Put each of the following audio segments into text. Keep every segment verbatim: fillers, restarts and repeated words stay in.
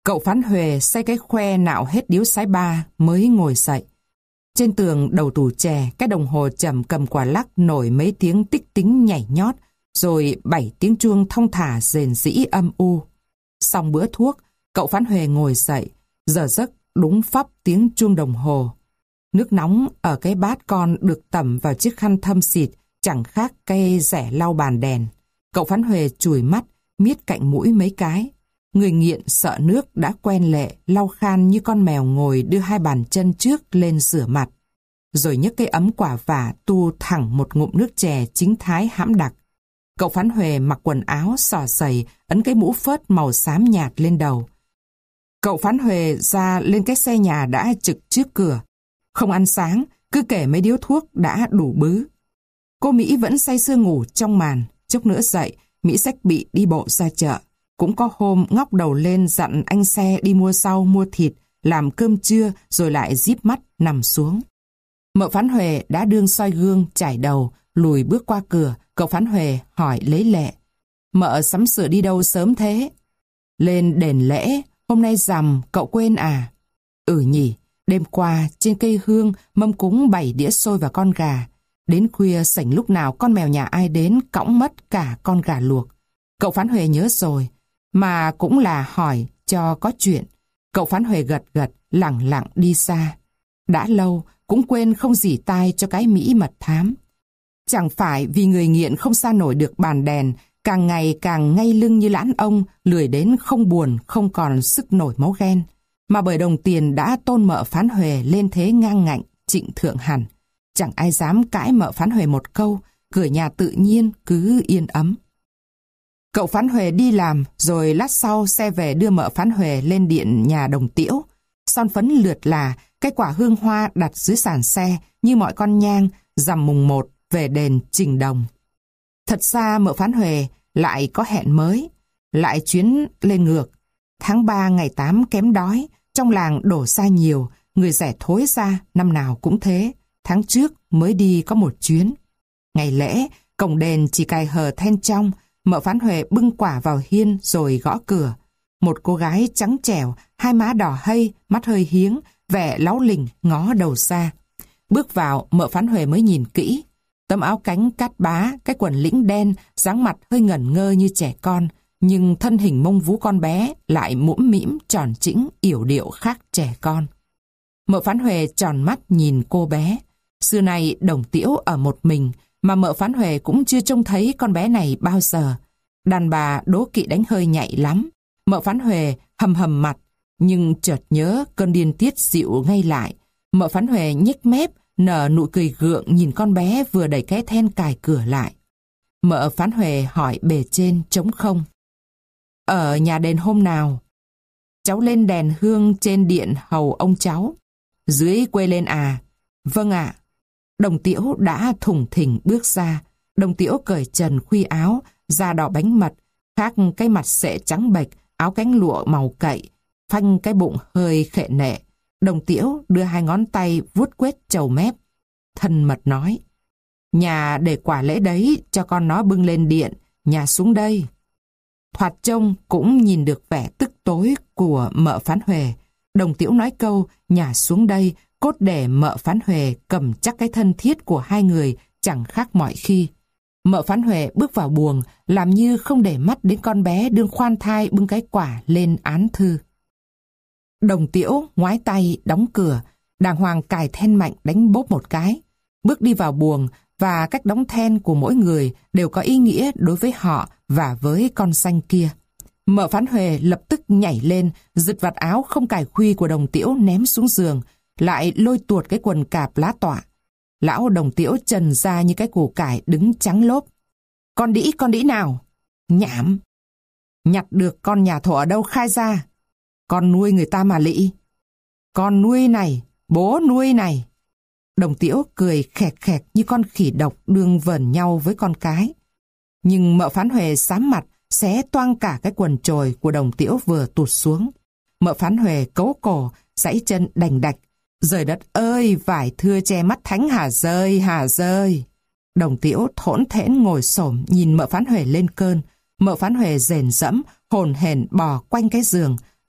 Cậu Phán Huệ say cái khoe nạo hết điếu sái ba mới ngồi dậy. Trên tường đầu tủ chè, cái đồng hồ chậm cầm quả lắc nổi mấy tiếng tích tính nhảy nhót, rồi bảy tiếng chuông thong thả rền rĩ âm u. Xong bữa thuốc, cậu Phán Huệ ngồi dậy, giờ giấc đúng phắp tiếng chuông đồng hồ. Nước nóng ở cái bát con được tẩm vào chiếc khăn thâm xịt, chẳng khác cây rẻ lau bàn đèn. Cậu Phán Huệ chùi mắt, miết cạnh mũi mấy cái. Người nghiện sợ nước đã quen lệ, lau khan như con mèo ngồi đưa hai bàn chân trước lên rửa mặt. Rồi nhấc cái ấm quả vả tu thẳng một ngụm nước chè chính thái hãm đặc. Cậu Phán Huệ mặc quần áo xỏ giày, ấn cái mũ phớt màu xám nhạt lên đầu. Cậu Phán Huệ ra lên cái xe nhà đã trực trước cửa. Không ăn sáng, cứ kể mấy điếu thuốc đã đủ bứ. Cô Mỹ vẫn say sưa ngủ trong màn. Chốc nữa dậy, Mỹ xách bị đi bộ ra chợ. Cũng có hôm ngóc đầu lên dặn anh xe đi mua rau mua thịt, làm cơm trưa rồi lại díp mắt nằm xuống. Mợ Phán Huệ đã đương soi gương, chải đầu, lùi bước qua cửa. Cậu Phán Huệ hỏi lấy lệ: "Mợ sắm sửa đi đâu sớm thế?" "Lên đền lễ, hôm nay rằm, cậu quên à?" "Ừ nhỉ, đêm qua trên cây hương mâm cúng bảy đĩa xôi và con gà. Đến khuya sảnh lúc nào con mèo nhà ai đến cõng mất cả con gà luộc." Cậu Phán Huệ nhớ rồi, mà cũng là hỏi cho có chuyện. Cậu Phán Huệ gật gật, lẳng lặng đi xa. Đã lâu, cũng quên không dỉ tai cho cái Mỹ mật thám. Chẳng phải vì người nghiện không xa nổi được bàn đèn, càng ngày càng ngay lưng như lãn ông, lười đến không buồn, không còn sức nổi máu ghen, mà bởi đồng tiền đã tôn mợ Phán Huệ lên thế ngang ngạnh, trịnh thượng hẳn. Chẳng ai dám cãi mợ Phán Huệ một câu, cửa nhà tự nhiên cứ yên ấm. Cậu Phán Huệ đi làm, rồi lát sau xe về đưa mợ Phán Huệ lên điện nhà đồng Tiễu. Son phấn lượt là, cái quả hương hoa đặt dưới sàn xe như mọi con nhang, rằm mùng một về đền trình đồng. Thật ra mợ Phán Huệ lại có hẹn mới, lại chuyến lên ngược. Tháng ba ngày tám kém đói, trong làng đổ ra nhiều, người rẻ thối ra, năm nào cũng thế. Tháng trước mới đi có một chuyến. Ngày lễ, cổng đền chỉ cài hờ then trong, mợ Phán Huệ bưng quả vào hiên rồi gõ cửa. Một cô gái trắng trẻo, hai má đỏ hây, mắt hơi hiếng, vẻ láu lình ngó đầu ra. Bước vào, mợ Phán Huệ mới nhìn kỹ. Tấm áo cánh cát bá, cái quần lĩnh đen, dáng mặt hơi ngẩn ngơ như trẻ con, nhưng thân hình mông vú con bé lại mũm mĩm, tròn trĩnh, yểu điệu khác trẻ con. Mợ Phán Huệ tròn mắt nhìn cô bé. Xưa nay đồng Tiễu ở một mình, mà mợ Phán Huệ cũng chưa trông thấy con bé này bao giờ. Đàn bà đố kỵ đánh hơi nhạy lắm. Mợ Phán Huệ hầm hầm mặt, nhưng chợt nhớ cơn điên tiết dịu ngay lại. Mợ Phán Huệ nhếch mép, nở nụ cười gượng nhìn con bé vừa đẩy cái then cài cửa lại. Mợ Phán Huệ hỏi bề trên trống không. "Ở nhà đền hôm nào?" "Cháu lên đèn hương trên điện hầu ông cháu." "Dưới quê lên à?" "Vâng ạ." Đồng Tiễu đã thủng thỉnh bước ra. Đồng Tiễu cởi trần khuy áo, da đỏ bánh mật, khác cái mặt sệ trắng bệch, áo cánh lụa màu cậy, phanh cái bụng hơi khệ nệ. Đồng Tiễu đưa hai ngón tay vuốt quết trầu mép, thân mật nói: "Nhà để quả lễ đấy, cho con nó bưng lên điện, nhà xuống đây." Thoạt trông cũng nhìn được vẻ tức tối của mợ Phán Huệ. Đồng Tiễu nói câu nhà xuống đây cốt để mợ Phán Huệ cầm chắc cái thân thiết của hai người chẳng khác mọi khi. Mợ Phán Huệ bước vào buồng, làm như không để mắt đến con bé đương khoan thai bưng cái quả lên án thư. Đồng Tiễu ngoái tay đóng cửa, đàng hoàng cài then mạnh đánh bốp một cái, bước đi vào buồng, và cách đóng then của mỗi người đều có ý nghĩa đối với họ và với con xanh kia. Mợ Phán Huệ lập tức nhảy lên, giật vạt áo không cài khuy của Đồng Tiễu ném xuống giường, lại lôi tuột cái quần cạp lá tọa. Lão Đồng Tiễu trần ra như cái củ cải đứng trắng lốp. "Con đĩ, con đĩ nào?" "Nhảm." "Nhặt được con nhà thổ ở đâu khai ra?" "Con nuôi người ta mà lị." "Con nuôi này, bố nuôi này." Đồng Tiễu cười khẹt khẹt như con khỉ độc đương vờn nhau với con cái. Nhưng mợ Phán Huệ xám mặt, xé toang cả cái quần chồi của Đồng Tiễu vừa tụt xuống. Mợ Phán Huệ cấu cổ, giãy chân đành đạch. "Giời đất ơi, vải thưa che mắt thánh hà rơi, hà rơi." Đồng Tiễu thỗn thễn ngồi xổm nhìn mợ Phán Huệ lên cơn. Mợ Phán Huệ rền rẫm, hồn hển bò quanh cái giường.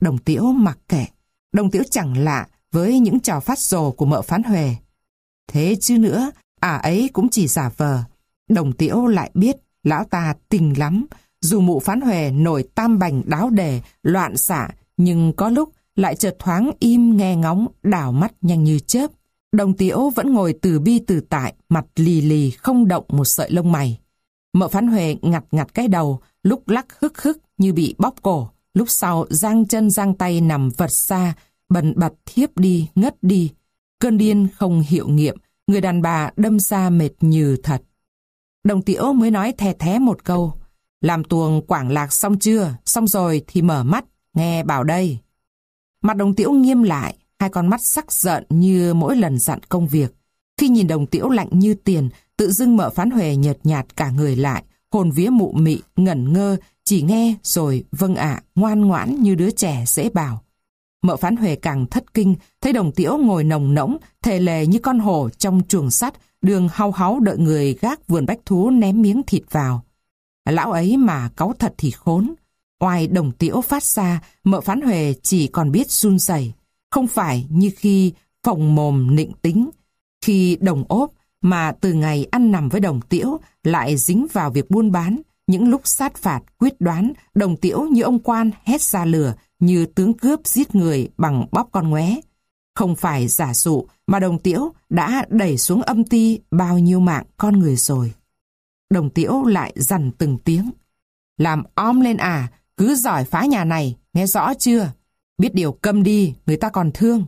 Đồng Tiễu mặc kệ. Đồng Tiễu chẳng lạ với những trò phát rồ của mợ Phán Huệ. Thế chứ nữa, ả ấy cũng chỉ giả vờ. Đồng Tiễu lại biết lão ta tình lắm. Dù mụ Phán Huệ nổi tam bành đáo đề, loạn xạ, nhưng có lúc lại chợt thoáng im nghe ngóng, đảo mắt nhanh như chớp. Đồng Tiễu vẫn ngồi từ bi từ tại, mặt lì lì không động một sợi lông mày. Mợ Phán Huệ ngặt ngặt cái đầu, lúc lắc hức hức như bị bóp cổ, lúc sau giang chân giang tay nằm vật xa, bần bật thiếp đi, ngất đi. Cơn điên không hiệu nghiệm, người đàn bà đâm ra mệt nhừ thật. Đồng Tiễu mới nói the thé một câu, làm tuồng quảng lạc xong chưa? Xong rồi thì mở mắt, nghe bảo đây. Mặt Đồng Tiễu nghiêm lại, hai con mắt sắc giận như mỗi lần dặn công việc. Khi nhìn Đồng Tiễu lạnh như tiền, tự dưng mợ Phán Huệ nhợt nhạt cả người lại, hồn vía mụ mị, ngẩn ngơ, chỉ nghe rồi vâng ạ, ngoan ngoãn như đứa trẻ dễ bảo. Mợ Phán Huệ càng thất kinh, thấy Đồng Tiễu ngồi nồng nỗng, thề lề như con hổ trong chuồng sắt, đường hau háu đợi người gác vườn bách thú ném miếng thịt vào. Lão ấy mà cáu thật thì khốn. Oai Đồng Tiễu phát ra, mợ Phán Huệ chỉ còn biết run rẩy, không phải như khi phồng mồm nịnh tính. Khi Đồng Ốp mà từ ngày ăn nằm với Đồng Tiễu lại dính vào việc buôn bán, những lúc sát phạt quyết đoán, Đồng Tiễu như ông quan hét ra lửa, như tướng cướp giết người bằng bóp con ngoé. Không phải giả dụ mà Đồng Tiễu đã đẩy xuống âm ti bao nhiêu mạng con người rồi. Đồng Tiễu lại dằn từng tiếng. Làm om lên à, cứ giỏi phá nhà này, nghe rõ chưa? Biết điều câm đi, người ta còn thương.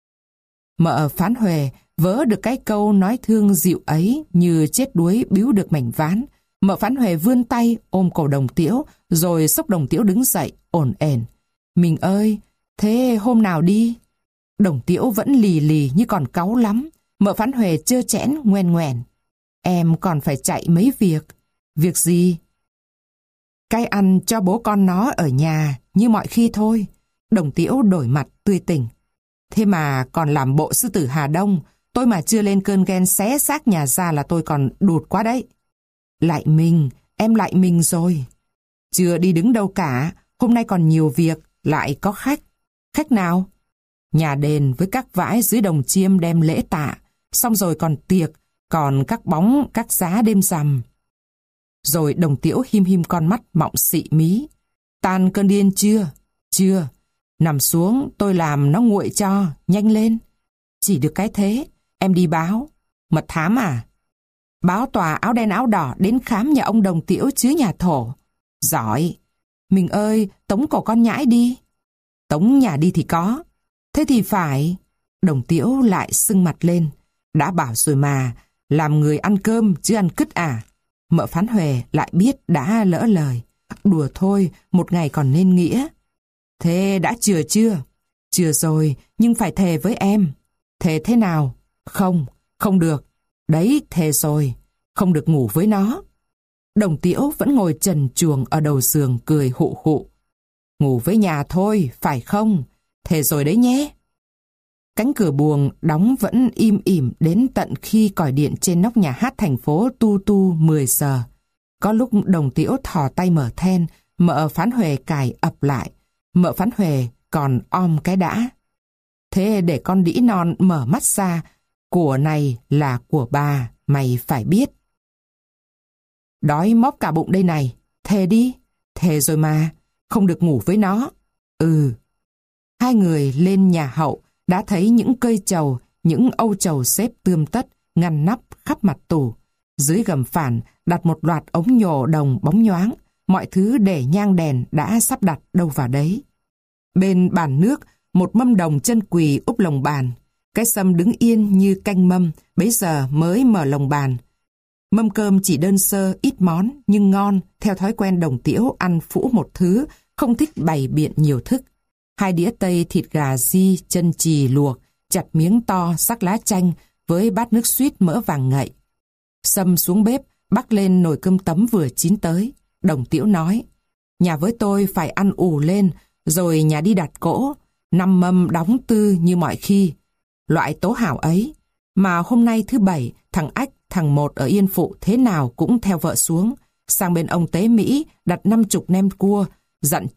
Mợ Phán Huệ vớ được cái câu nói thương dịu ấy như chết đuối biếu được mảnh ván. Mợ Phán Huệ vươn tay ôm cổ Đồng Tiễu, rồi xốc Đồng Tiễu đứng dậy, ổn ẻn. Mình ơi, thế hôm nào đi? Đồng Tiễu vẫn lì lì như còn cáu lắm. Mợ Phán Huệ trơ trẽn ngoen ngoèn. Em còn phải chạy mấy việc. Việc gì? Cái ăn cho bố con nó ở nhà như mọi khi thôi. Đồng Tiễu đổi mặt tươi tỉnh. Thế mà còn làm bộ sư tử Hà Đông, tôi mà chưa lên cơn ghen xé xác nhà ra là tôi còn đụt quá đấy. Lại mình, em lại mình rồi. Chưa đi đứng đâu cả, hôm nay còn nhiều việc, lại có khách. Khách nào? Nhà đền với các vãi dưới Đồng Chiêm đem lễ tạ, xong rồi còn tiệc, còn các bóng, các giá đêm rằm. Rồi Đồng Tiễu him him con mắt mọng xị mí. Tan cơn điên chưa? Chưa. Nằm xuống tôi làm nó nguội cho, nhanh lên. Chỉ được cái thế, em đi báo. Mật thám à? Báo tòa áo đen áo đỏ đến khám nhà ông Đồng Tiễu chứ nhà thổ. Giỏi. Mình ơi, tống cổ con nhãi đi. Tống nhà đi thì có. Thế thì phải. Đồng Tiễu lại sưng mặt lên. Đã bảo rồi mà, làm người ăn cơm chứ ăn cứt à? Mợ Phán Huệ lại biết đã lỡ lời. Đùa thôi, một ngày còn nên nghĩa. Thế đã chừa chưa? Chừa rồi, nhưng phải thề với em. Thề thế nào? Không, không được. Đấy, thề rồi. Không được ngủ với nó. Đồng Tiễu vẫn ngồi trần truồng ở đầu giường cười hụ hụ. Ngủ với nhà thôi, phải không? Thề rồi đấy nhé. Cánh cửa buồng đóng vẫn im ỉm đến tận khi còi điện trên nóc nhà hát thành phố tu tu mười giờ. Có lúc Đồng Tiễu thò tay mở then, mợ Phán Huệ cài ập lại. Mợ Phán Huệ còn om cái đã. Thế để con đĩ non mở mắt ra, của này là của bà, mày phải biết. Đói móp cả bụng đây này, thề đi, thề rồi mà, không được ngủ với nó. Ừ. Hai người lên nhà hậu, đã thấy những cây trầu, những âu trầu xếp tươm tất, ngăn nắp khắp mặt tủ. Dưới gầm phản đặt một loạt ống nhổ đồng bóng nhoáng, mọi thứ để nhang đèn đã sắp đặt đâu vào đấy. Bên bàn nước, một mâm đồng chân quỳ úp lồng bàn. Cái sâm đứng yên như canh mâm, bấy giờ mới mở lồng bàn. Mâm cơm chỉ đơn sơ, ít món, nhưng ngon, theo thói quen Đồng Tiễu ăn phũ một thứ, không thích bày biện nhiều thức. Hai đĩa tây thịt gà di, chân chì luộc, chặt miếng to, sắc lá chanh, với bát nước suýt mỡ vàng ngậy. Sâm xuống bếp, bắc lên nồi cơm tấm vừa chín tới. Đồng Tiễu nói, nhà với tôi phải ăn ù lên, rồi nhà đi đặt cỗ, năm mâm đóng tư như mọi khi. Loại tố hảo ấy, mà hôm nay thứ bảy, thằng Ách, thằng Một ở Yên Phụ thế nào cũng theo vợ xuống, sang bên ông Tế Mỹ đặt năm chục nem cua, dặn trước,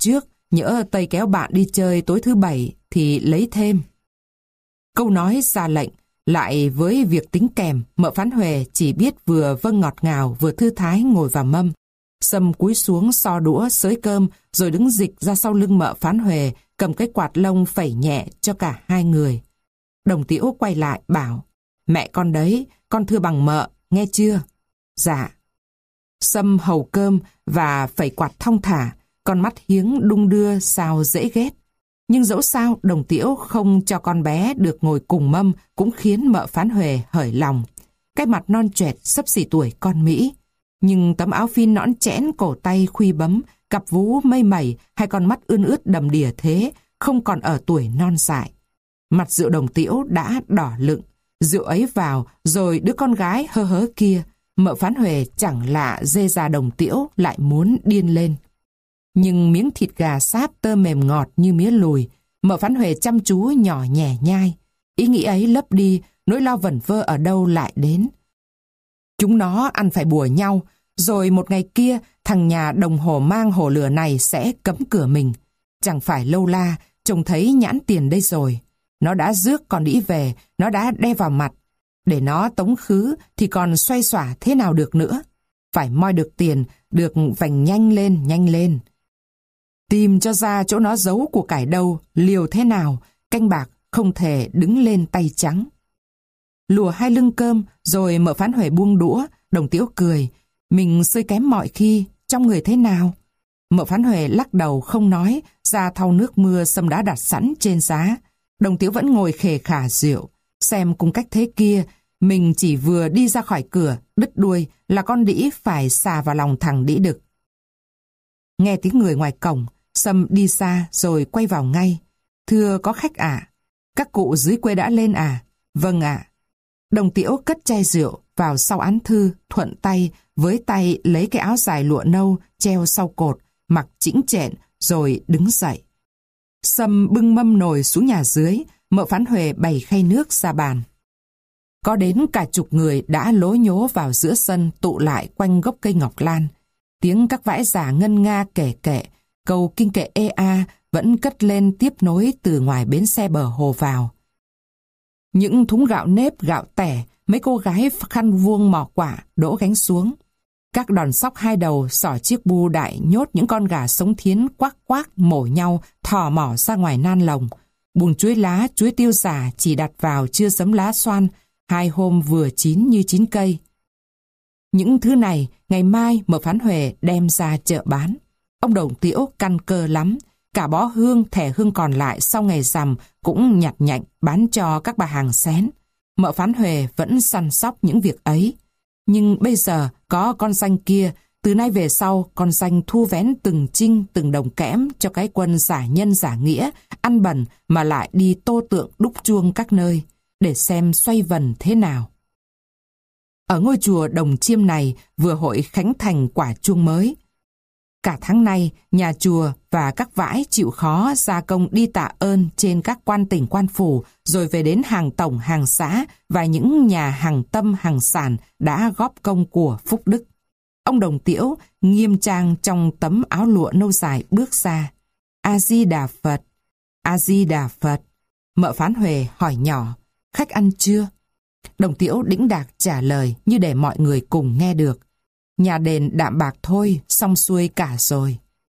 nhỡ Tây kéo bạn đi chơi tối thứ bảy thì lấy thêm. Câu nói ra lệnh, lại với việc tính kèm, mợ Phán Huệ chỉ biết vừa vâng ngọt ngào vừa thư thái ngồi vào mâm. Sâm cúi xuống so đũa xới cơm rồi đứng dịch ra sau lưng mợ Phán Huệ, cầm cái quạt lông phẩy nhẹ cho cả hai người. Đồng Tiễu quay lại bảo, mẹ con đấy, con thưa bằng mợ, nghe chưa? Dạ. Sâm hầu cơm và phẩy quạt thong thả, con mắt hiếng đung đưa sao dễ ghét. Nhưng dẫu sao Đồng Tiễu không cho con bé được ngồi cùng mâm cũng khiến mợ Phán Huệ hởi lòng. Cái mặt non choẹt xấp xỉ tuổi con Mỹ, nhưng tấm áo phin nõn chẽn, cổ tay khuy bấm, cặp vú mây mẩy, hai con mắt ươn ướt đầm đìa thế, không còn ở tuổi non dại. Mặt rượu Đồng Tiễu đã đỏ lựng, rượu ấy vào rồi đứa con gái hơ hớ kia, mợ Phán Huệ chẳng lạ dê già Đồng Tiễu lại muốn điên lên. Nhưng miếng thịt gà sáp tơ mềm ngọt như mía lùi, mợ Phán Huệ chăm chú nhỏ nhẹ nhai. Ý nghĩ ấy lấp đi, nỗi lo vẩn vơ ở đâu lại đến. Chúng nó ăn phải bùa nhau, rồi một ngày kia thằng nhà đồng hồ mang hồ lửa này sẽ cấm cửa mình. Chẳng phải lâu la, trông thấy nhãn tiền đây rồi. Nó đã rước con đĩ về, nó đã đe vào mặt. Để nó tống khứ thì còn xoay xỏa thế nào được nữa. Phải moi được tiền, được vành nhanh lên, nhanh lên. Tìm cho ra chỗ nó giấu của cải đâu, liều thế nào, canh bạc không thể đứng lên tay trắng. Lùa hai lưng cơm, rồi mợ Phán Huệ buông đũa, Đồng Tiễu cười. Mình xơi kém mọi khi, trong người thế nào? Mợ Phán Huệ lắc đầu không nói, ra thau nước mưa Sâm đã đặt sẵn trên giá. Đồng Tiễu vẫn ngồi khề khả rượu, xem cùng cách thế kia, mình chỉ vừa đi ra khỏi cửa, đứt đuôi là con đĩ phải xà vào lòng thằng đĩ đực. Nghe tiếng người ngoài cổng, Sâm đi xa rồi quay vào ngay. Thưa có khách ạ? Các cụ dưới quê đã lên à? Vâng ạ. Đồng Tiễu cất chai rượu vào sau án thư, thuận tay, với tay lấy cái áo dài lụa nâu treo sau cột, mặc chỉnh chẹn rồi đứng dậy. Sâm bưng mâm nồi xuống nhà dưới, mợ Phán Huệ bày khay nước ra bàn. Có đến cả chục người đã lố nhố vào giữa sân tụ lại quanh gốc cây ngọc lan. Tiếng các vãi giả ngân nga kể kệ, câu kinh kệ ê a vẫn cất lên tiếp nối từ ngoài bến xe bờ hồ vào. Những thúng gạo nếp, gạo tẻ, mấy cô gái khăn vuông mỏ quả đỗ gánh xuống. Các đòn sóc hai đầu xỏ chiếc bu đại nhốt những con gà sống thiến quác quác mổ nhau thò mỏ ra ngoài nan lồng. Bùn chuối lá, chuối tiêu giả chỉ đặt vào chưa sấm lá xoan, hai hôm vừa chín như chín cây. Những thứ này ngày mai mợ Phán Huệ đem ra chợ bán. Ông Đồng Tiễu căn cơ lắm, cả bó hương, thẻ hương còn lại sau ngày rằm cũng nhặt nhạnh bán cho các bà hàng xén. Mợ Phán Huệ vẫn săn sóc những việc ấy. Nhưng bây giờ có con danh kia, từ nay về sau con danh thu vén từng trinh từng đồng kẽm cho cái quân giả nhân giả nghĩa, ăn bẩn mà lại đi tô tượng đúc chuông các nơi, để xem xoay vần thế nào. Ở ngôi chùa Đồng Chiêm này vừa hội khánh thành quả chuông mới. Cả tháng nay, nhà chùa và các vãi chịu khó gia công đi tạ ơn trên các quan tỉnh quan phủ, rồi về đến hàng tổng hàng xã và những nhà hàng tâm hàng sản đã góp công của phúc đức. Ông Đồng Tiễu nghiêm trang trong tấm áo lụa nâu dài bước ra. A Di Đà Phật, A Di Đà Phật. Mợ Phán Huệ hỏi nhỏ, khách ăn chưa? Đồng Tiễu đĩnh đạc trả lời như để mọi người cùng nghe được. Nhà đền đạm bạc thôi, xong xuôi cả rồi.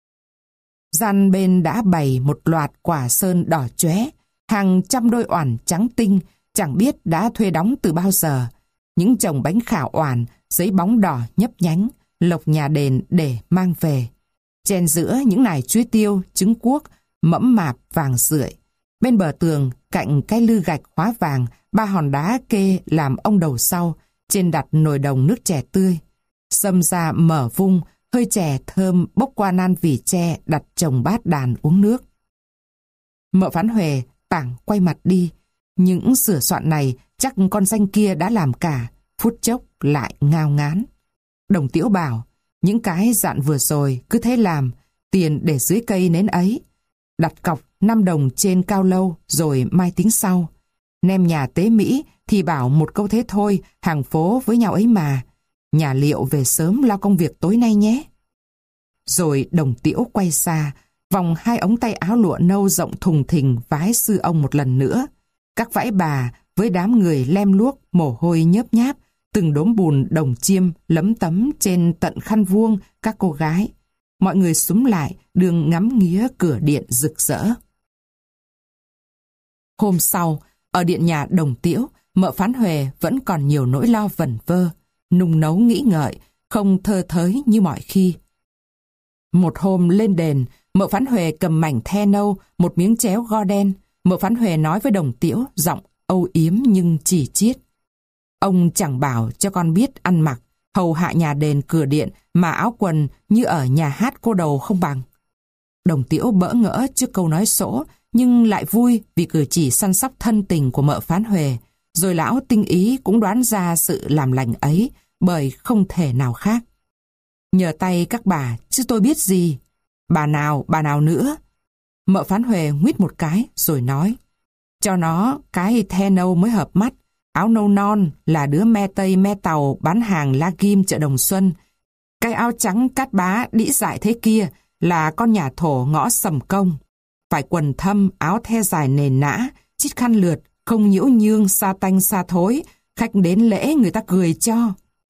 Gian bên đã bày một loạt quả sơn đỏ chóe, hàng trăm đôi oản trắng tinh, chẳng biết đã thuê đóng từ bao giờ. Những chồng bánh khảo oản, giấy bóng đỏ nhấp nhánh, lộc nhà đền để mang về. Chen giữa những nải chuối tiêu, trứng cuốc, mẫm mạp vàng rượi. Bên bờ tường, cạnh cái lư gạch hóa vàng, ba hòn đá kê làm ông đầu sau, trên đặt nồi đồng nước chè tươi. Sâm ra mở vung, hơi chè thơm bốc qua nan vỉ tre đặt chồng bát đàn uống nước. Mợ Phán Huệ tảng quay mặt đi. Những sửa soạn này chắc con danh kia đã làm cả, phút chốc lại ngao ngán. Đồng Tiễu bảo, những cái dặn vừa rồi cứ thế làm, tiền để dưới cây nến ấy. Đặt cọc năm đồng trên cao lâu rồi mai tính sau. Nem nhà tế Mỹ thì bảo một câu thế thôi, hàng phố với nhau ấy mà. Nhà Liệu về sớm lo công việc tối nay nhé. Rồi Đồng Tiễu quay xa, vòng hai ống tay áo lụa nâu rộng thùng thình vái sư ông một lần nữa. Các vãi bà với đám người lem luốc, mồ hôi nhớp nháp, từng đốm bùn đồng chiêm lấm tấm trên tận khăn vuông các cô gái. Mọi người xúm lại, đường ngắm nghía cửa điện rực rỡ. Hôm sau, ở điện nhà Đồng Tiễu, mợ Phán Huệ vẫn còn nhiều nỗi lo vẩn vơ, nung nấu nghĩ ngợi, không thơ thới như mọi khi. Một hôm lên đền, mợ Phán Huệ cầm mảnh the nâu, một miếng chéo go đen. Mợ Phán Huệ nói với Đồng Tiễu, giọng âu yếm nhưng chỉ chiết: ông chẳng bảo cho con biết ăn mặc, hầu hạ nhà đền cửa điện mà áo quần như ở nhà hát cô đầu không bằng. Đồng Tiễu bỡ ngỡ trước câu nói sỗ, nhưng lại vui vì cử chỉ săn sóc thân tình của mợ Phán Huệ. Rồi lão tinh ý cũng đoán ra sự làm lành ấy, bởi không thể nào khác. Nhờ tay các bà, chứ tôi biết gì. Bà nào, bà nào nữa? Mợ Phán Huệ nguyết một cái rồi nói: cho nó cái the nâu mới hợp mắt. Áo nâu non là đứa me Tây me Tàu bán hàng la ghim chợ Đồng Xuân. Cái áo trắng cát bá đĩ dại thế kia là con nhà thổ ngõ Sầm Công. Phải quần thâm, áo the dài nền nã, chít khăn lượt, không nhiễu nhương sa tanh sa thối, khách đến lễ người ta cười cho.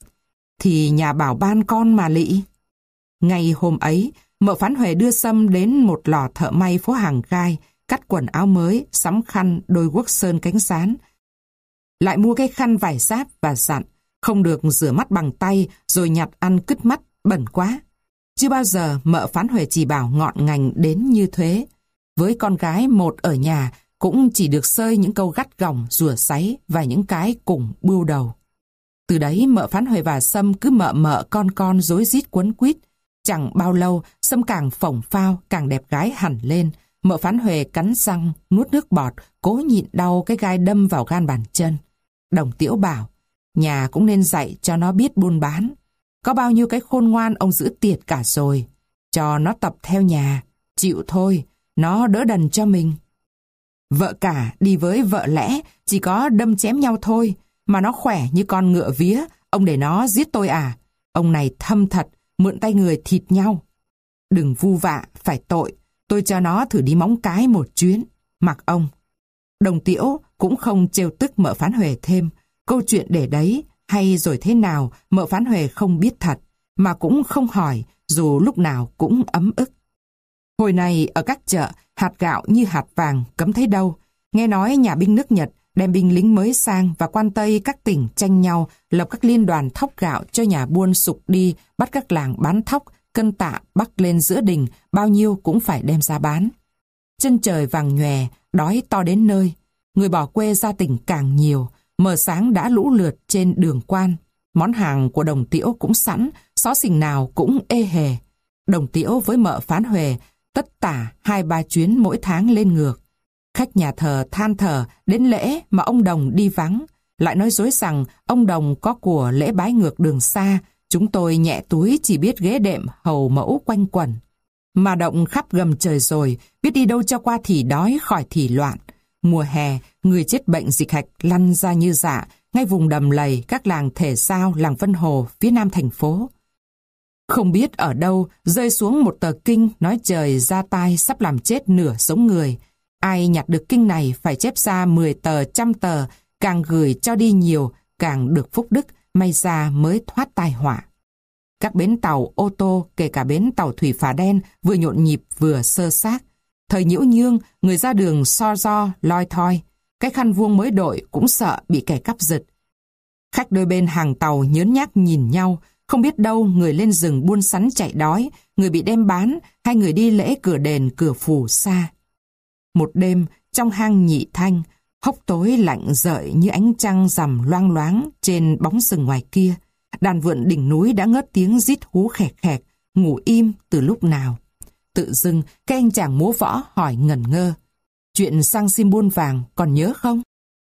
Thì nhà bảo ban con mà lị. Ngày hôm ấy, mợ Phán Huệ đưa Sâm đến một lò thợ may phố Hàng Gai, cắt quần áo mới, sắm khăn, đôi guốc sơn cánh sán. Lại mua cái khăn vải sáp và dặn, không được rửa mắt bằng tay rồi nhặt ăn cứt mắt, bẩn quá. Chưa bao giờ mợ Phán Huệ chỉ bảo ngọn ngành đến như thế. Với con gái một ở nhà cũng chỉ được xơi những câu gắt gỏng, rủa sáy và những cái cùng bưu đầu. Từ đấy mợ Phán Huệ và Sâm cứ mợ mợ con con rối rít quấn quýt. Chẳng bao lâu Sâm càng phổng phao, càng đẹp gái hẳn lên. Mợ Phán Huệ cắn răng, nuốt nước bọt, cố nhịn đau cái gai đâm vào gan bàn chân. Đồng Tiễu bảo, nhà cũng nên dạy cho nó biết buôn bán. Có bao nhiêu cái khôn ngoan ông giữ tiệt cả rồi. Cho nó tập theo nhà, chịu thôi, nó đỡ đần cho mình. Vợ cả đi với vợ lẽ chỉ có đâm chém nhau thôi, mà nó khỏe như con ngựa vía, ông để nó giết tôi à? Ông này thâm thật, mượn tay người thịt nhau. Đừng vu vạ, phải tội, tôi cho nó thử đi móng cái một chuyến, mặc ông. Đồng Tiễu cũng không trêu tức mợ Phán Huệ thêm, câu chuyện để đấy, hay rồi thế nào mợ Phán Huệ không biết thật, mà cũng không hỏi, dù lúc nào cũng ấm ức. Hồi này ở các chợ, hạt gạo như hạt vàng cấm thấy đâu. Nghe nói nhà binh nước Nhật đem binh lính mới sang và quan Tây các tỉnh tranh nhau lập các liên đoàn thóc gạo cho nhà buôn sục đi, bắt các làng bán thóc, cân tạ bắc lên giữa đình, bao nhiêu cũng phải đem ra bán. Chân trời vàng nhòe, đói to đến nơi. Người bỏ quê ra tỉnh càng nhiều, mờ sáng đã lũ lượt trên đường quan. Món hàng của Đồng Tiễu cũng sẵn, xó xỉnh nào cũng ê hề. Đồng Tiễu với mợ Phán Huệ tất tả hai ba chuyến mỗi tháng lên ngược. Khách nhà thờ than thở đến lễ mà ông Đồng đi vắng, lại nói dối rằng ông Đồng có của lễ bái ngược đường xa, chúng tôi nhẹ túi chỉ biết ghế đệm hầu mẫu quanh quẩn. Mà động khắp gầm trời rồi, biết đi đâu cho qua thì đói khỏi thì loạn. Mùa hè, người chết bệnh dịch hạch lăn ra như dạ, ngay vùng đầm lầy các làng Thể Sao, làng Vân Hồ, phía nam thành phố. Không biết ở đâu rơi xuống một tờ kinh nói trời ra tai sắp làm chết nửa sống người. Ai nhặt được kinh này phải chép ra mười tờ trăm tờ, càng gửi cho đi nhiều, càng được phúc đức, may ra mới thoát tai họa. Các bến tàu, ô tô, kể cả bến tàu thủy Phà Đen vừa nhộn nhịp vừa sơ xác. Thời nhiễu nhương, người ra đường so ro, loi thoi. Cái khăn vuông mới đội cũng sợ bị kẻ cắp giật. Khách đôi bên hàng tàu nhớn nhác nhìn nhau, không biết đâu người lên rừng buôn sắn chạy đói, người bị đem bán, hay người đi lễ cửa đền cửa phù xa. Một đêm, trong hang Nhị Thanh, hốc tối lạnh rợi như ánh trăng rằm loang loáng trên bóng rừng ngoài kia, đàn vượn đỉnh núi đã ngớt tiếng rít hú khẹt khẹt, ngủ im từ lúc nào. Tự dưng, cái anh chàng múa võ hỏi ngẩn ngơ, chuyện sang xin buôn vàng còn nhớ không?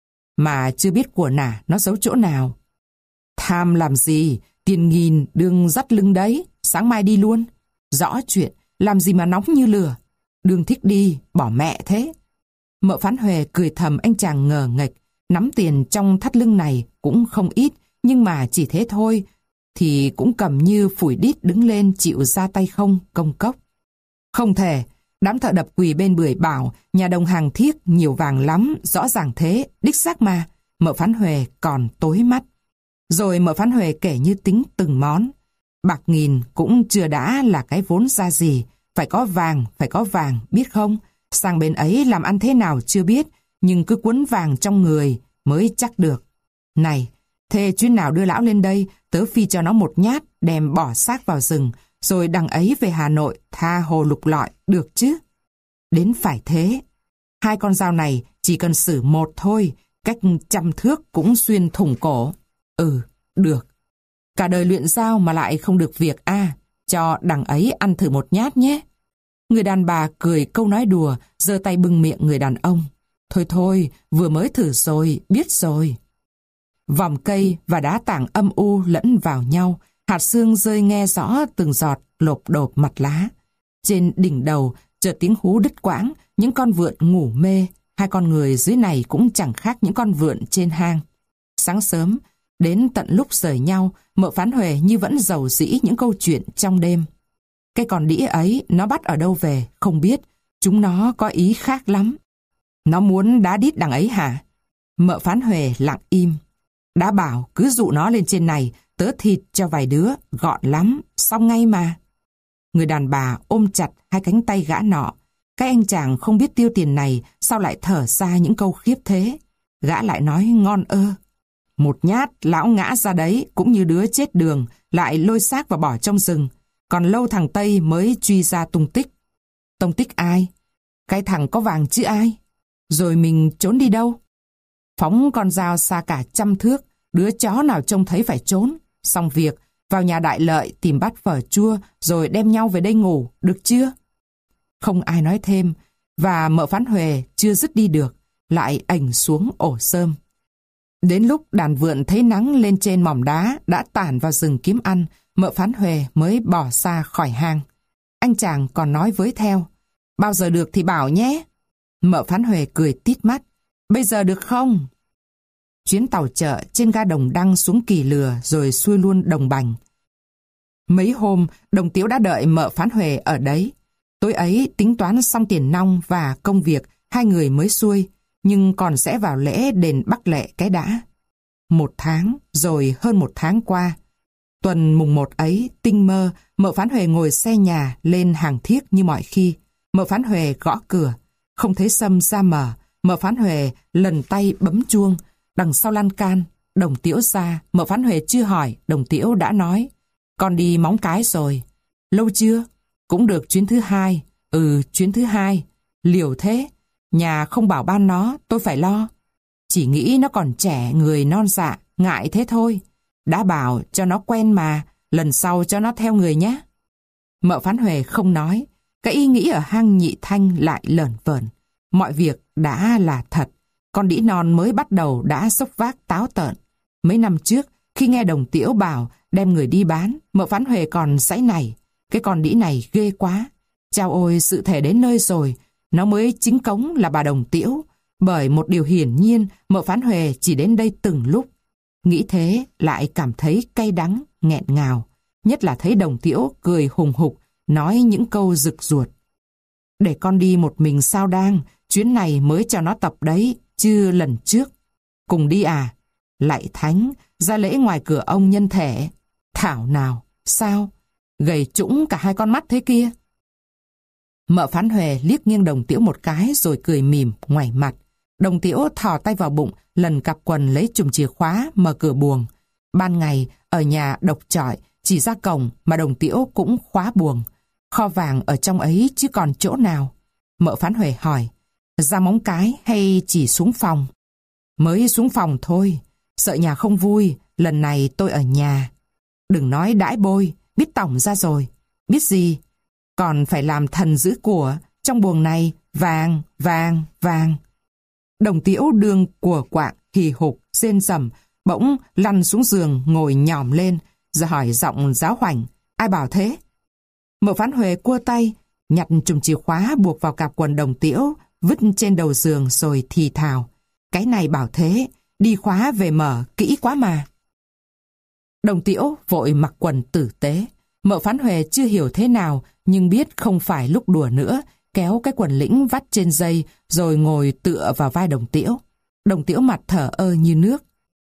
Mà chưa biết của nả nó giấu chỗ nào. Tham làm gì, tiền nghìn đừng dắt lưng đấy, sáng mai đi luôn. Rõ chuyện, làm gì mà nóng như lửa. Đừng thích đi, bỏ mẹ thế. Mợ Phán Huệ cười thầm anh chàng ngờ nghệch, nắm tiền trong thắt lưng này cũng không ít, nhưng mà chỉ thế thôi, thì cũng cầm như phủi đít đứng lên chịu ra tay không công cốc. Không thể, Đám thợ đập quỳ bên bưởi bảo nhà đồng hàng Thiếc nhiều vàng lắm, rõ ràng thế, đích xác mà. Mợ Phán Huệ còn tối mắt. Rồi mợ Phán Huệ kể như tính từng món. Bạc nghìn cũng chưa đã là cái vốn ra gì. Phải có vàng, phải có vàng, biết không? Sang bên ấy làm ăn thế nào chưa biết, nhưng cứ quấn vàng trong người mới chắc được. Này, thế chuyến nào đưa lão lên đây, tớ phi cho nó một nhát, đem bỏ xác vào rừng, rồi đằng ấy về Hà Nội tha hồ lục lọi, được chứ? Đến phải thế. Hai con dao này chỉ cần xử một thôi, cách trăm thước cũng xuyên thủng cổ. Ừ, được. Cả đời luyện dao mà lại không được việc a à, cho đằng ấy ăn thử một nhát nhé. Người đàn bà cười câu nói đùa, giơ tay bưng miệng người đàn ông. Thôi thôi, vừa mới thử rồi, biết rồi. Vòng cây và đá tảng âm u lẫn vào nhau, hạt sương rơi nghe rõ từng giọt lộp độp mặt lá. Trên đỉnh đầu, chợt tiếng hú đứt quãng, những con vượn ngủ mê, hai con người dưới này cũng chẳng khác những con vượn trên hang. Sáng sớm, đến tận lúc rời nhau, mợ Phán Huệ như vẫn rầu rĩ những câu chuyện trong đêm. Cái con đĩ ấy nó bắt ở đâu về, không biết, chúng nó có ý khác lắm. Nó muốn đá đít đằng ấy hả? Mợ Phán Huệ lặng im. Đã bảo cứ dụ nó lên trên này, tớ thịt cho vài đứa, gọn lắm, xong ngay mà. Người đàn bà ôm chặt hai cánh tay gã nọ. Cái anh chàng không biết tiêu tiền này sao lại thở ra những câu khiếp thế. Gã lại nói ngon ơ. Một nhát lão ngã ra đấy cũng như đứa chết đường, lại lôi xác và bỏ trong rừng. Còn lâu thằng Tây mới truy ra tung tích. Tung tích ai? Cái thằng có vàng chứ ai? Rồi mình trốn đi đâu? Phóng con dao xa cả trăm thước, đứa chó nào trông thấy phải trốn. Xong việc, vào nhà Đại Lợi tìm bát phở chua rồi đem nhau về đây ngủ, được chưa? Không ai nói thêm, và mợ Phán Huệ chưa dứt đi được, lại ảnh xuống ổ sơm. Đến lúc đàn vượn thấy nắng lên trên mỏm đá đã tản vào rừng kiếm ăn, mợ Phán Huệ mới bỏ xa khỏi hang. Anh chàng còn nói với theo, bao giờ được thì bảo nhé. Mợ Phán Huệ cười tít mắt, bây giờ được không? Chuyến tàu chợ trên ga Đồng Đăng xuống Kỳ Lừa rồi xuôi luôn Đồng Bành. Mấy hôm, Đồng Tiếu đã đợi mợ Phán Huệ ở đấy. Tối ấy tính toán xong tiền nong và công việc, hai người mới xuôi, nhưng còn sẽ vào lễ đền Bắc Lệ cái đã. Một tháng, rồi hơn một tháng qua. Tuần mùng một ấy, tinh mơ, mợ Phán Huệ ngồi xe nhà lên Hàng Thiếc như mọi khi. Mợ Phán Huệ gõ cửa, không thấy Sâm ra mở. Mợ Phán Huệ lần tay bấm chuông, đằng sau lan can, Đồng Tiễu ra. Mợ Phán Huệ chưa hỏi, Đồng Tiễu đã nói, con đi Móng Cái rồi. Lâu chưa? Cũng được chuyến thứ hai. Ừ, chuyến thứ hai. Liều thế. Nhà không bảo ban nó, tôi phải lo. Chỉ nghĩ nó còn trẻ, người non dạ, ngại thế thôi. Đã bảo cho nó quen mà, lần sau cho nó theo người nhé. Mợ Phán Huệ không nói. Cái ý nghĩ ở hang Nhị Thanh lại lởn vởn. Mọi việc đã là thật. Con đĩ non mới bắt đầu đã xốc vác táo tợn. Mấy năm trước, khi nghe Đồng Tiễu bảo đem người đi bán, mợ Phán Huệ còn giãy nảy. Cái con đĩ này ghê quá. Chao ôi, sự thể đến nơi rồi. Nó mới chính cống là bà Đồng Tiễu. Bởi một điều hiển nhiên, mợ Phán Huệ chỉ đến đây từng lúc. Nghĩ thế lại cảm thấy cay đắng, nghẹn ngào. Nhất là thấy Đồng Tiễu cười hùng hục, nói những câu rực ruột. Để con đi một mình sao đang, chuyến này mới cho nó tập đấy, chứ lần trước. Cùng đi à? Lạy thánh, ra lễ ngoài cửa ông nhân thể. Thảo nào, sao? Gầy trũng cả hai con mắt thế kia. Mợ Phán Huệ liếc nghiêng Đồng Tiễu một cái rồi cười mỉm, ngoảy mặt. Đồng Tiễu thò tay vào bụng, lần cặp quần lấy chùm chìa khóa, mở cửa buồng. Ban ngày, ở nhà độc chọi, chỉ ra cổng mà Đồng Tiễu cũng khóa buồng. Kho vàng ở trong ấy chứ còn chỗ nào. Mợ Phán Huệ hỏi, ra Móng Cái hay chỉ xuống phòng? Mới xuống phòng thôi, sợ nhà không vui, lần này tôi ở nhà. Đừng nói đãi bôi, biết tổng ra rồi. Biết gì? Còn phải làm thần giữ của, trong buồng này vàng, vàng, vàng. Đồng Tiễu đương của quạng, hì hục, rên rầm, bỗng lăn xuống giường ngồi nhòm lên, rồi hỏi giọng giáo hoành, ai bảo thế? Mợ Phán Huệ cua tay, nhặt chùm chìa khóa buộc vào cặp quần Đồng Tiễu, vứt trên đầu giường rồi thì thào. Cái này bảo thế, đi khóa về mở, kỹ quá mà. Đồng Tiễu vội mặc quần tử tế. Mợ Phán Huệ chưa hiểu thế nào, nhưng biết không phải lúc đùa nữa, kéo cái quần lĩnh vắt trên dây rồi ngồi tựa vào vai Đồng Tiễu. Đồng Tiễu mặt thở ơ như nước.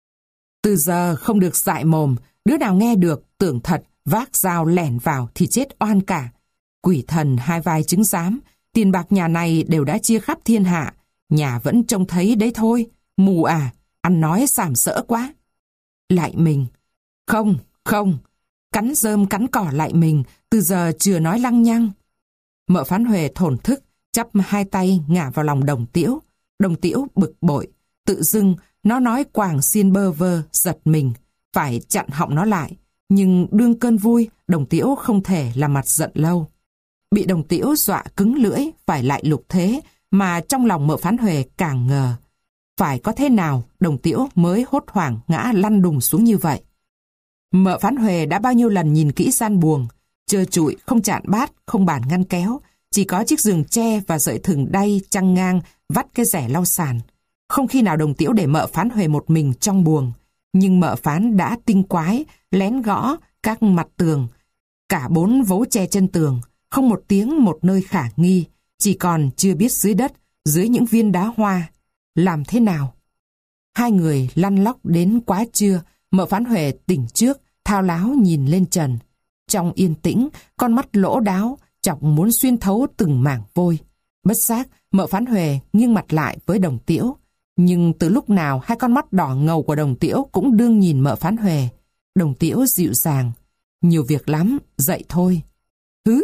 Từ giờ không được dại mồm, đứa nào nghe được tưởng thật vác dao lẻn vào thì chết oan cả. Quỷ thần hai vai chứng giám, tiền bạc nhà này đều đã chia khắp thiên hạ, nhà vẫn trông thấy đấy thôi. Mù à, ăn nói sàm sỡ quá. Lại mình. Không, không. Cắn rơm cắn cỏ lại mình, từ giờ chưa nói lăng nhăng. Mợ Phán Huệ thổn thức, chắp hai tay ngả vào lòng Đồng Tiễu. Đồng Tiễu bực bội, tự dưng nó nói quàng xiên bơ vơ, giật mình, phải chặn họng nó lại. Nhưng đương cơn vui, Đồng Tiễu không thể làm mặt giận lâu. Bị Đồng Tiễu dọa cứng lưỡi, phải lại lục thế, mà trong lòng mợ Phán Huệ càng ngờ. Phải có thế nào Đồng Tiễu mới hốt hoảng ngã lăn đùng xuống như vậy? Mợ Phán Huệ đã bao nhiêu lần nhìn kỹ gian buồng, trơ trụi, không chạn bát, không bàn ngăn kéo, chỉ có chiếc giường tre và sợi thừng đay chăng ngang vắt cái rẻ lau sàn. Không khi nào Đồng Tiễu để mợ Phán Huệ một mình trong buồng, nhưng mợ Phán đã tinh quái, lén gõ các mặt tường, cả bốn vố che chân tường, không một tiếng một nơi khả nghi, chỉ còn chưa biết dưới đất, dưới những viên đá hoa. Làm thế nào? Hai người lăn lóc đến quá trưa, mợ Phán Huệ tỉnh trước, thao láo nhìn lên trần. Trong yên tĩnh, con mắt lỗ đáo, chọc muốn xuyên thấu từng mảng vôi. Bất giác, mợ Phán Huệ nghiêng mặt lại với Đồng Tiễu. Nhưng từ lúc nào hai con mắt đỏ ngầu của Đồng Tiễu cũng đương nhìn mợ Phán Huệ. Đồng Tiễu dịu dàng. Nhiều việc lắm, dậy thôi. Hứ!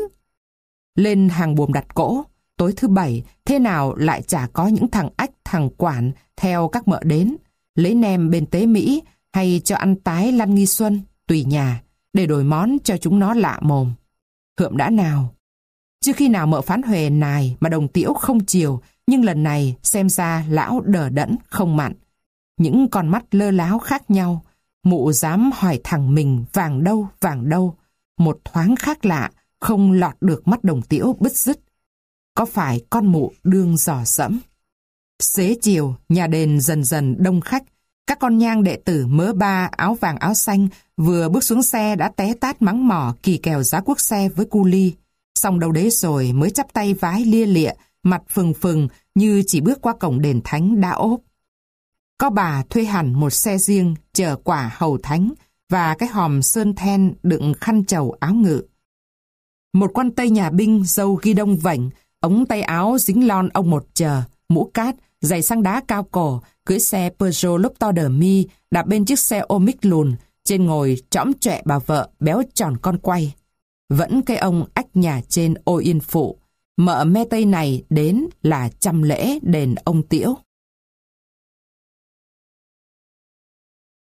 Lên hàng buồm đặt cỗ. Tối thứ bảy, thế nào lại chả có những thằng ách thằng quản theo các mợ đến. Lấy nem bên Tế Mỹ hay cho ăn tái lăn nghi xuân, tùy nhà, để đổi món cho chúng nó lạ mồm. Hượm đã nào. Chưa khi nào mợ Phán Huệ nài mà Đồng Tiễu không chiều, nhưng lần này xem ra lão đờ đẫn không mặn. Những con mắt lơ láo khác nhau, mụ dám hỏi thẳng mình vàng đâu vàng đâu. Một thoáng khác lạ, không lọt được mắt Đồng Tiễu bứt rứt. Có phải con mụ đương dò dẫm? Xế chiều, nhà đền dần dần đông khách. Các con nhang đệ tử mớ ba áo vàng áo xanh vừa bước xuống xe đã té tát mắng mỏ kỳ kèo giá cuốc xe với cu ly. Xong đâu đấy rồi mới chắp tay vái lia lịa, mặt phừng phừng như chỉ bước qua cổng đền thánh đã ốp. Có bà thuê hẳn một xe riêng chở quả hầu thánh và cái hòm sơn then đựng khăn trầu áo ngự. Một quan tây nhà binh râu ghi đông vảnh, ống tay áo dính lon ông một chờ, mũ cát, giày xăng đá cao cổ, cưỡi xe Peugeot lúc to đờ mi, đạp bên chiếc xe Omic lùn, trên ngồi trõm trọe bà vợ béo tròn con quay. Vẫn cái ông ách nhà trên Ô Yên Phụ, mợ me tây này đến là trăm lễ đền ông Tiễu.